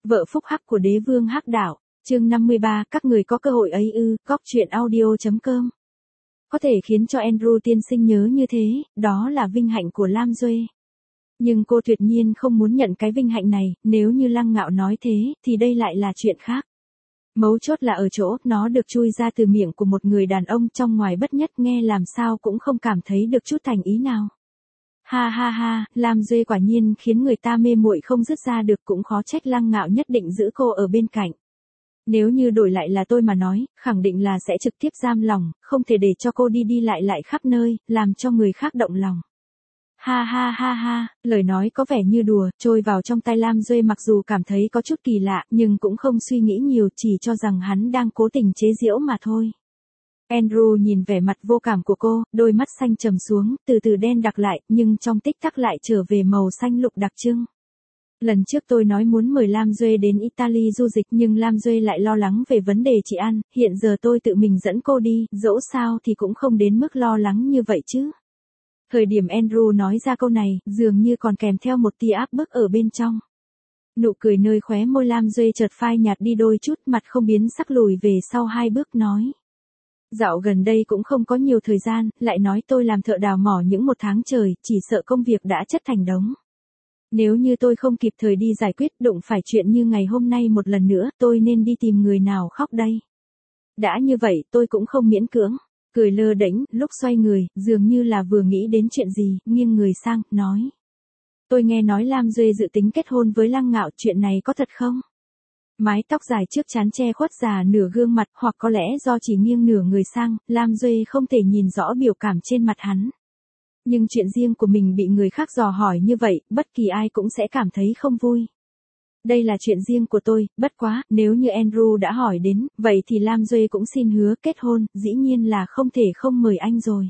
Vợ phúc hắc của đế vương hắc đạo, chương 53, các người có cơ hội ấy ư, góc truyện audio.com. Có thể khiến cho Andrew tiên sinh nhớ như thế, đó là vinh hạnh của Lam Duê. Nhưng cô tuyệt nhiên không muốn nhận cái vinh hạnh này, nếu như Lăng Ngạo nói thế, thì đây lại là chuyện khác. Mấu chốt là ở chỗ, nó được chui ra từ miệng của một người đàn ông trong ngoài bất nhất, nghe làm sao cũng không cảm thấy được chút thành ý nào. Ha ha ha, Lam Duê quả nhiên khiến người ta mê muội không dứt ra được, cũng khó trách Lăng Ngạo nhất định giữ cô ở bên cạnh. Nếu như đổi lại là tôi mà nói, khẳng định là sẽ trực tiếp giam lòng, không thể để cho cô đi đi lại khắp nơi, làm cho người khác động lòng. Ha ha ha ha, lời nói có vẻ như đùa, trôi vào trong tai Lam Duê, mặc dù cảm thấy có chút kỳ lạ, nhưng cũng không suy nghĩ nhiều, chỉ cho rằng hắn đang cố tình chế giễu mà thôi. Andrew nhìn vẻ mặt vô cảm của cô, đôi mắt xanh trầm xuống, từ từ đen đặc lại, nhưng trong tích tắc lại trở về màu xanh lục đặc trưng. Lần trước tôi nói muốn mời Lam Duê đến Italy du dịch, nhưng Lam Duê lại lo lắng về vấn đề chị ăn, hiện giờ tôi tự mình dẫn cô đi, dẫu sao thì cũng không đến mức lo lắng như vậy chứ. Thời điểm Andrew nói ra câu này, dường như còn kèm theo một tia áp bức ở bên trong. Nụ cười nơi khóe môi Lam Duê chợt phai nhạt đi đôi chút, mặt không biến sắc lùi về sau 2 bước nói. Dạo gần đây cũng không có nhiều thời gian, lại nói tôi làm thợ đào mỏ những 1 tháng trời, chỉ sợ công việc đã chất thành đống. Nếu như tôi không kịp thời đi giải quyết, đụng phải chuyện như ngày hôm nay một lần nữa, tôi nên đi tìm người nào khóc đây. Đã như vậy, tôi cũng không miễn cưỡng. Cười lơ đễnh, lúc xoay người, dường như là vừa nghĩ đến chuyện gì, nghiêng người sang, nói. Tôi nghe nói Lam Duê dự tính kết hôn với Lăng Ngạo, chuyện này có thật không? Mái tóc dài trước trán che khuất già nửa gương mặt, hoặc có lẽ do chỉ nghiêng nửa người sang, Lam Duê không thể nhìn rõ biểu cảm trên mặt hắn. Nhưng chuyện riêng của mình bị người khác dò hỏi như vậy, bất kỳ ai cũng sẽ cảm thấy không vui. Đây là chuyện riêng của tôi, bất quá, nếu như Andrew đã hỏi đến, vậy thì Lam Duê cũng xin hứa kết hôn, dĩ nhiên là không thể không mời anh rồi.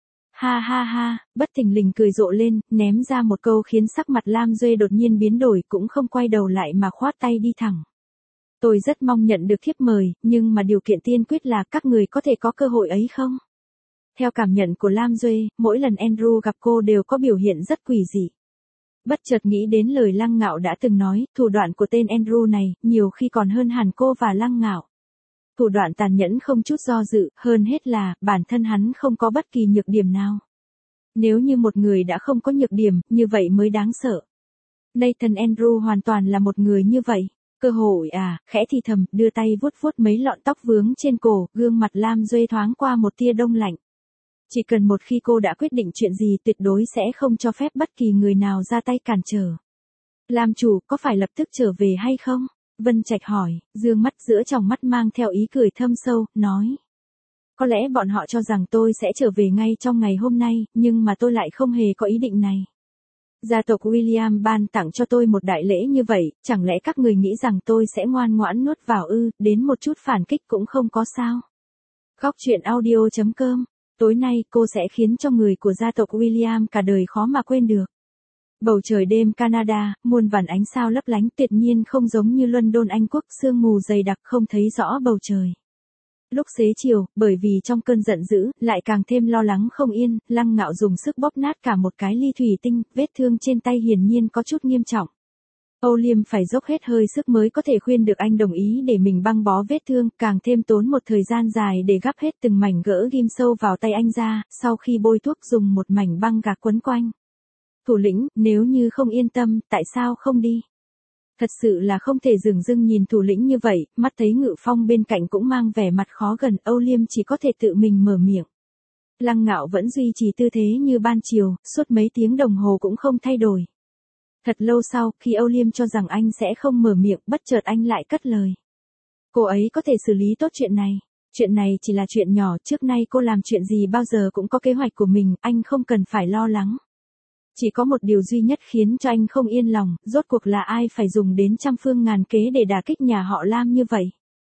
Ha ha ha, bất thình lình cười rộ lên, ném ra một câu khiến sắc mặt Lam Duê đột nhiên biến đổi, cũng không quay đầu lại mà khoát tay đi thẳng. Tôi rất mong nhận được thiếp mời, nhưng mà điều kiện tiên quyết là các người có thể có cơ hội ấy không? Theo cảm nhận của Lam Duê, mỗi lần Andrew gặp cô đều có biểu hiện rất quỷ dị. Bất chợt nghĩ đến lời Lăng Ngạo đã từng nói, thủ đoạn của tên Andrew này, nhiều khi còn hơn hẳn cô và Lăng Ngạo. Thủ đoạn tàn nhẫn không chút do dự, hơn hết là, bản thân hắn không có bất kỳ nhược điểm nào. Nếu như một người đã không có nhược điểm, như vậy mới đáng sợ. Nathan Andrew hoàn toàn là một người như vậy. Cơ hội à, khẽ thì thầm, đưa tay vuốt vuốt mấy lọn tóc vướng trên cổ, gương mặt Lam Duê thoáng qua một tia đông lạnh. Chỉ cần một khi cô đã quyết định chuyện gì, tuyệt đối sẽ không cho phép bất kỳ người nào ra tay cản trở. Lam chủ, có phải lập tức trở về hay không? Vân Trạch hỏi, dương mắt giữa tròng mắt mang theo ý cười thâm sâu, nói. Có lẽ bọn họ cho rằng tôi sẽ trở về ngay trong ngày hôm nay, nhưng mà tôi lại không hề có ý định này. Gia tộc William ban tặng cho tôi một đại lễ như vậy, chẳng lẽ các người nghĩ rằng tôi sẽ ngoan ngoãn nuốt vào ư, đến một chút phản kích cũng không có sao. Góc truyện audio.com. Tối nay cô sẽ khiến cho người của gia tộc William cả đời khó mà quên được. Bầu trời đêm Canada, muôn vàn ánh sao lấp lánh, tuyệt nhiên không giống như London Anh quốc, sương mù dày đặc không thấy rõ bầu trời. Lúc xế chiều, bởi vì trong cơn giận dữ, lại càng thêm lo lắng không yên, Lăng Ngạo dùng sức bóp nát cả một cái ly thủy tinh, vết thương trên tay hiển nhiên có chút nghiêm trọng. Âu Liêm phải dốc hết hơi sức mới có thể khuyên được anh đồng ý để mình băng bó vết thương, càng thêm tốn một thời gian dài để gắp hết từng mảnh gỡ ghim sâu vào tay anh ra, sau khi bôi thuốc dùng một mảnh băng gạc quấn quanh. Thủ lĩnh, nếu như không yên tâm, tại sao không đi? Thật sự là không thể dửng dưng nhìn thủ lĩnh như vậy, mắt thấy Ngự Phong bên cạnh cũng mang vẻ mặt khó gần, Âu Liêm chỉ có thể tự mình mở miệng. Lăng Ngạo vẫn duy trì tư thế như ban chiều, suốt mấy tiếng đồng hồ cũng không thay đổi. Thật lâu sau, khi Âu Liêm cho rằng anh sẽ không mở miệng, bất chợt anh lại cất lời. Cô ấy có thể xử lý tốt chuyện này. Chuyện này chỉ là chuyện nhỏ, trước nay cô làm chuyện gì bao giờ cũng có kế hoạch của mình, anh không cần phải lo lắng. Chỉ có một điều duy nhất khiến cho anh không yên lòng, rốt cuộc là ai phải dùng đến trăm phương ngàn kế để đả kích nhà họ Lam như vậy.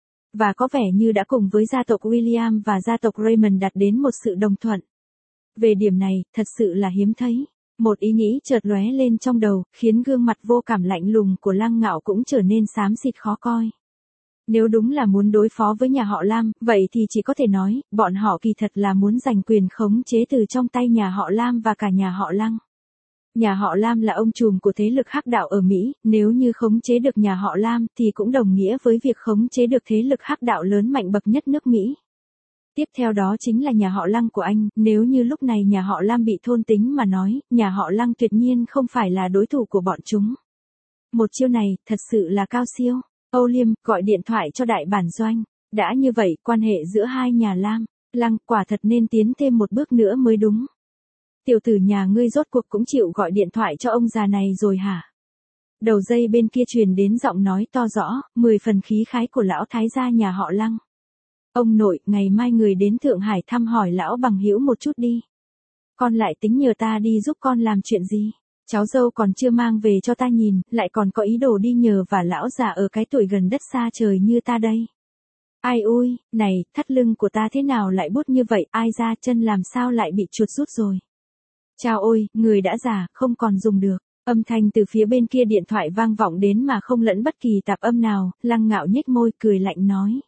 Và có vẻ như đã cùng với gia tộc William và gia tộc Raymond đạt đến một sự đồng thuận. Về điểm này, thật sự là hiếm thấy. Một ý nghĩ chợt lóe lên trong đầu, khiến gương mặt vô cảm lạnh lùng của Lăng Ngạo cũng trở nên xám xịt khó coi. Nếu đúng là muốn đối phó với nhà họ Lam, vậy thì chỉ có thể nói, bọn họ kỳ thật là muốn giành quyền khống chế từ trong tay nhà họ Lam và cả nhà họ Lăng. Nhà họ Lam là ông trùm của thế lực hắc đạo ở Mỹ, nếu như khống chế được nhà họ Lam thì cũng đồng nghĩa với việc khống chế được thế lực hắc đạo lớn mạnh bậc nhất nước Mỹ. Tiếp theo đó chính là nhà họ Lăng của anh, nếu như lúc này nhà họ Lam bị thôn tính mà nói, nhà họ Lăng tuyệt nhiên không phải là đối thủ của bọn chúng. Một chiêu này, thật sự là cao siêu. Âu Liêm gọi điện thoại cho đại bản doanh. Đã như vậy, quan hệ giữa hai nhà Lam, Lăng quả thật nên tiến thêm một bước nữa mới đúng. Tiểu tử nhà ngươi rốt cuộc cũng chịu gọi điện thoại cho ông già này rồi hả? Đầu dây bên kia truyền đến giọng nói to rõ, 10 phần khí khái của lão thái gia nhà họ Lăng. Ông nội, ngày mai người đến Thượng Hải thăm hỏi lão bằng hữu một chút đi. Con lại tính nhờ ta đi giúp con làm chuyện gì? Cháu dâu còn chưa mang về cho ta nhìn, lại còn có ý đồ đi nhờ và lão già ở cái tuổi gần đất xa trời như ta đây. Ai ui, này, thắt lưng của ta thế nào lại bút như vậy, ai ra chân làm sao lại bị chuột rút rồi. Chao ôi, người đã già, không còn dùng được. Âm thanh từ phía bên kia điện thoại vang vọng đến mà không lẫn bất kỳ tạp âm nào, Lăng Ngạo nhếch môi cười lạnh nói.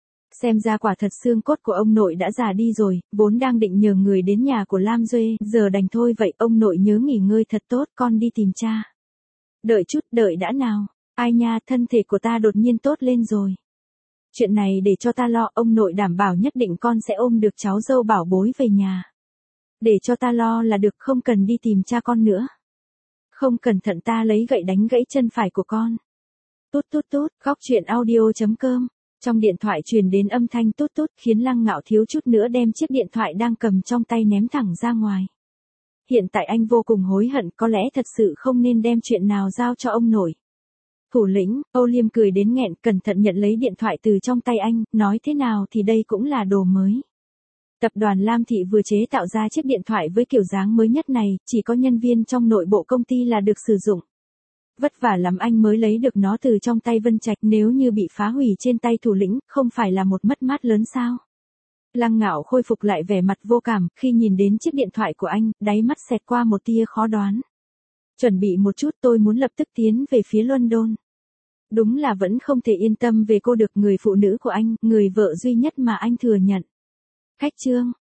Xem ra quả thật xương cốt của ông nội đã già đi rồi, vốn đang định nhờ người đến nhà của Lam Duê, giờ đành thôi vậy, ông nội nhớ nghỉ ngơi thật tốt, con đi tìm cha. Đợi chút, đợi đã nào, ai nha, thân thể của ta đột nhiên tốt lên rồi. Chuyện này để cho ta lo, ông nội đảm bảo nhất định con sẽ ôm được cháu dâu bảo bối về nhà. Để cho ta lo là được, không cần đi tìm cha con nữa. Không cẩn thận ta lấy gậy đánh gãy chân phải của con. Tút tút tút, góc truyện audio.com. Trong điện thoại truyền đến âm thanh tút tút khiến Lăng Ngạo thiếu chút nữa đem chiếc điện thoại đang cầm trong tay ném thẳng ra ngoài. Hiện tại anh vô cùng hối hận, có lẽ thật sự không nên đem chuyện nào giao cho ông nội. Thủ lĩnh, Âu Liêm cười đến nghẹn, cẩn thận nhận lấy điện thoại từ trong tay anh, nói thế nào thì đây cũng là đồ mới. Tập đoàn Lam Thị vừa chế tạo ra chiếc điện thoại với kiểu dáng mới nhất này, chỉ có nhân viên trong nội bộ công ty là được sử dụng. Vất vả lắm anh mới lấy được nó từ trong tay Vân Trạch, nếu như bị phá hủy trên tay thủ lĩnh, không phải là một mất mát lớn sao? Lăng Ngạo khôi phục lại vẻ mặt vô cảm, khi nhìn đến chiếc điện thoại của anh, đáy mắt xẹt qua một tia khó đoán. Chuẩn bị một chút, tôi muốn lập tức tiến về phía London. Đúng là vẫn không thể yên tâm về cô được, người phụ nữ của anh, người vợ duy nhất mà anh thừa nhận. Khách trương,